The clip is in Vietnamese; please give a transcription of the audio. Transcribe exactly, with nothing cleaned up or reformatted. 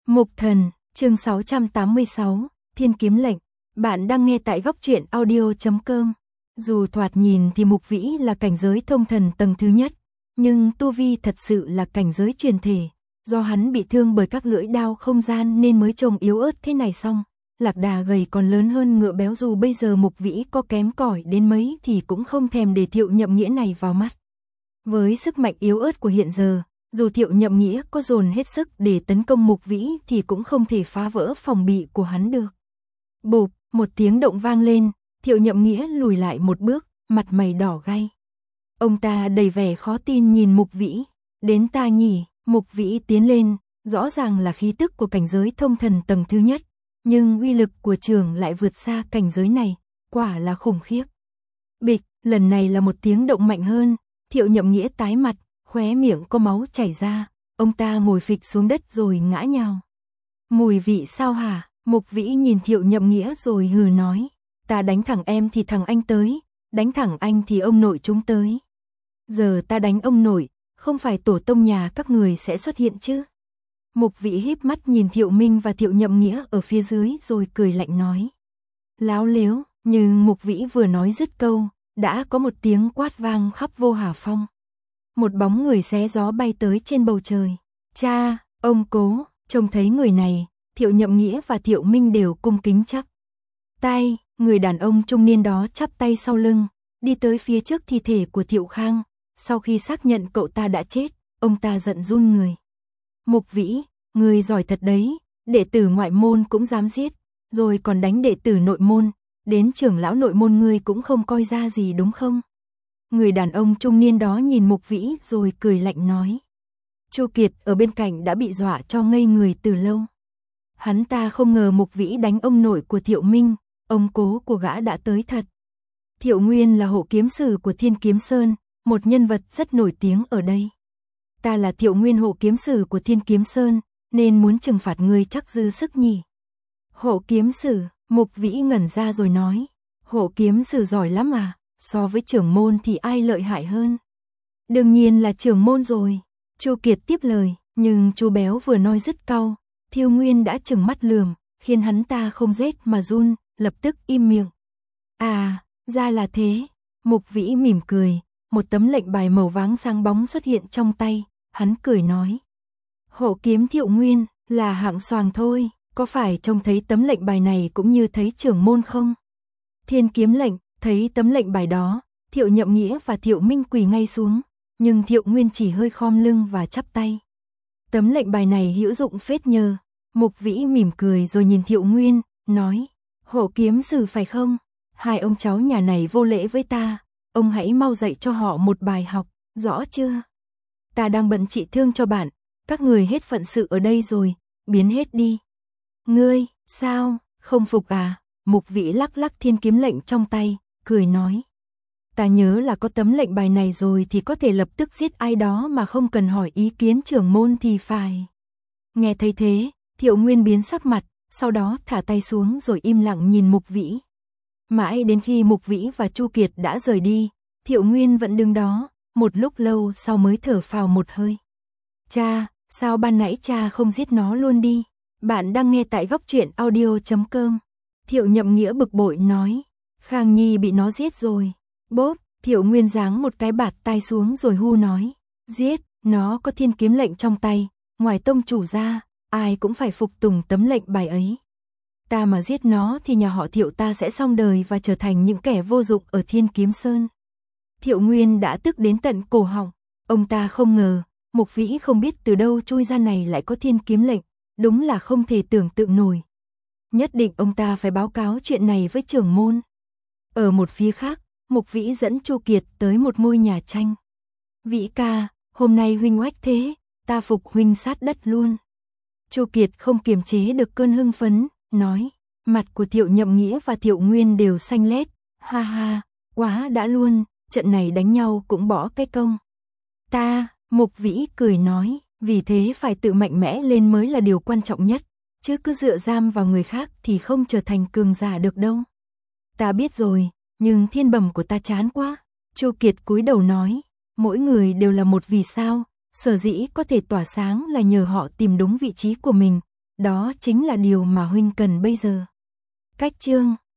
Mục Thần, chương sáu trăm tám mươi sáu, Thiên Kiếm Lệnh. Bạn đang nghe tại góc truyện audio chấm com. Dù thoạt nhìn thì Mục Vĩ là cảnh giới thông thần tầng thứ nhất, nhưng tu vi thật sự là cảnh giới truyền thể. Do hắn bị thương bởi các lưỡi đao không gian nên mới trông yếu ớt thế này xong. Lạc đà gầy còn lớn hơn ngựa béo, dù bây giờ Mục Vĩ có kém cỏi đến mấy thì cũng không thèm để Thiệu Nhậm Nghĩa này vào mắt. Với sức mạnh yếu ớt của hiện giờ, dù Thiệu Nhậm Nghĩa có dồn hết sức để tấn công Mục Vĩ thì cũng không thể phá vỡ phòng bị của hắn được. Bụp, một tiếng động vang lên, Thiệu Nhậm Nghĩa lùi lại một bước, mặt mày đỏ gay. Ông ta đầy vẻ khó tin nhìn Mục Vĩ. Đến ta nhỉ? Mục Vĩ tiến lên, rõ ràng là khí tức của cảnh giới thông thần tầng thứ nhất, nhưng uy lực của trường lại vượt xa cảnh giới này, quả là khủng khiếp. Bịch, lần này là một tiếng động mạnh hơn, Thiệu Nhậm Nghĩa tái mặt, khóe miệng có máu chảy ra, ông ta ngồi phịch xuống đất rồi ngã nhào. Mùi vị sao hả? Mục Vĩ nhìn Thiệu Nhậm Nghĩa rồi hừ nói, ta đánh thẳng em thì thằng anh tới, đánh thẳng anh thì ông nội chúng tới. Giờ ta đánh ông nội, không phải tổ tông nhà các người sẽ xuất hiện chứ? Mục Vĩ híp mắt nhìn Thiệu Minh và Thiệu Nhậm Nghĩa ở phía dưới rồi cười lạnh nói. Láo lếu, nhưng Mục Vĩ vừa nói dứt câu, đã có một tiếng quát vang khắp Vô Hà Phong. Một bóng người xé gió bay tới trên bầu trời. Cha, ông Cố, trông thấy người này, Thiệu Nhậm Nghĩa và Thiệu Minh đều cung kính chắp tay. Người đàn ông trung niên đó chắp tay sau lưng, đi tới phía trước thi thể của Thiệu Khang. Sau khi xác nhận cậu ta đã chết, ông ta giận run người. Mục Vĩ, người giỏi thật đấy, đệ tử ngoại môn cũng dám giết, rồi còn đánh đệ tử nội môn, đến trưởng lão nội môn ngươi cũng không coi ra gì đúng không? Người đàn ông trung niên đó nhìn Mục Vĩ rồi cười lạnh nói. Chu Kiệt ở bên cạnh đã bị dọa cho ngây người từ lâu. Hắn ta không ngờ Mục Vĩ đánh ông nội của Thiệu Minh, ông Cố của gã đã tới thật. Thiệu Nguyên là hộ kiếm sử của Thiên Kiếm Sơn, một nhân vật rất nổi tiếng ở đây. Ta là Thiệu Nguyên hộ kiếm sử của Thiên Kiếm Sơn, nên muốn trừng phạt ngươi chắc dư sức nhỉ. Hộ kiếm sử, Mục Vĩ ngẩn ra rồi nói. Hộ kiếm sử giỏi lắm à, so với trưởng môn thì ai lợi hại hơn? Đương nhiên là trưởng môn rồi. Chu Kiệt tiếp lời, nhưng chú béo vừa nói dứt câu, Thiệu Nguyên đã trừng mắt lườm, khiến hắn ta không rét mà run, lập tức im miệng. À, ra là thế. Mục Vĩ mỉm cười, một tấm lệnh bài màu vàng sáng bóng xuất hiện trong tay, hắn cười nói. Hộ kiếm Thiệu Nguyên, là hạng xoàng thôi, có phải trông thấy tấm lệnh bài này cũng như thấy trưởng môn không? Thiên Kiếm Lệnh, thấy tấm lệnh bài đó, Thiệu Nhậm Nghĩa và Thiệu Minh quỳ ngay xuống, nhưng Thiệu Nguyên chỉ hơi khom lưng và chắp tay. Tấm lệnh bài này hữu dụng phết nhờ. Mục Vĩ mỉm cười rồi nhìn Thiệu Nguyên, nói. Hộ kiếm sử phải không? Hai ông cháu nhà này vô lễ với ta, ông hãy mau dạy cho họ một bài học, rõ chưa? Ta đang bận trị thương cho bạn, các người hết phận sự ở đây rồi, biến hết đi. Ngươi, sao, không phục à? Mục Vĩ lắc lắc Thiên Kiếm Lệnh trong tay, cười nói. Ta nhớ là có tấm lệnh bài này rồi thì có thể lập tức giết ai đó mà không cần hỏi ý kiến trưởng môn thì phải. Nghe thấy thế, Thiệu Nguyên biến sắc mặt, sau đó thả tay xuống rồi im lặng nhìn Mục Vĩ. Mãi đến khi Mục Vĩ và Chu Kiệt đã rời đi, Thiệu Nguyên vẫn đứng đó, một lúc lâu sau mới thở phào một hơi. Cha, sao ban nãy cha không giết nó luôn đi? Bạn đang nghe tại góc truyện audio chấm com. Thiệu Nhậm Nghĩa bực bội nói. Khang Nhi bị nó giết rồi. Bốp, Thiệu Nguyên giáng một cái bạt tay xuống rồi hu nói. Giết, nó có Thiên Kiếm Lệnh trong tay, ngoài tông chủ ra, ai cũng phải phục tùng tấm lệnh bài ấy. Ta mà giết nó thì nhà họ Thiệu ta sẽ xong đời và trở thành những kẻ vô dụng ở Thiên Kiếm Sơn. Thiệu Nguyên đã tức đến tận cổ họng, ông ta không ngờ, Mục Vĩ không biết từ đâu chui ra này lại có Thiên Kiếm Lệnh, đúng là không thể tưởng tượng nổi. Nhất định ông ta phải báo cáo chuyện này với trưởng môn. Ở một phía khác, Mục Vĩ dẫn Chu Kiệt tới một ngôi nhà tranh. Vĩ ca, hôm nay huynh oách thế, ta phục huynh sát đất luôn. Chu Kiệt không kiềm chế được cơn hưng phấn, nói. Mặt của Thiệu Nhậm Nghĩa và Thiệu Nguyên đều xanh lét. Ha ha, quá đã luôn, trận này đánh nhau cũng bỏ cái công. Ta, Mục Vĩ cười nói, vì thế phải tự mạnh mẽ lên mới là điều quan trọng nhất, chứ cứ dựa dam vào người khác thì không trở thành cường giả được đâu. Ta biết rồi, nhưng thiên bẩm của ta chán quá. Chu Kiệt cúi đầu nói, mỗi người đều là một vì sao, sở dĩ có thể tỏa sáng là nhờ họ tìm đúng vị trí của mình, Đó chính là điều mà huynh cần bây giờ. Cách chương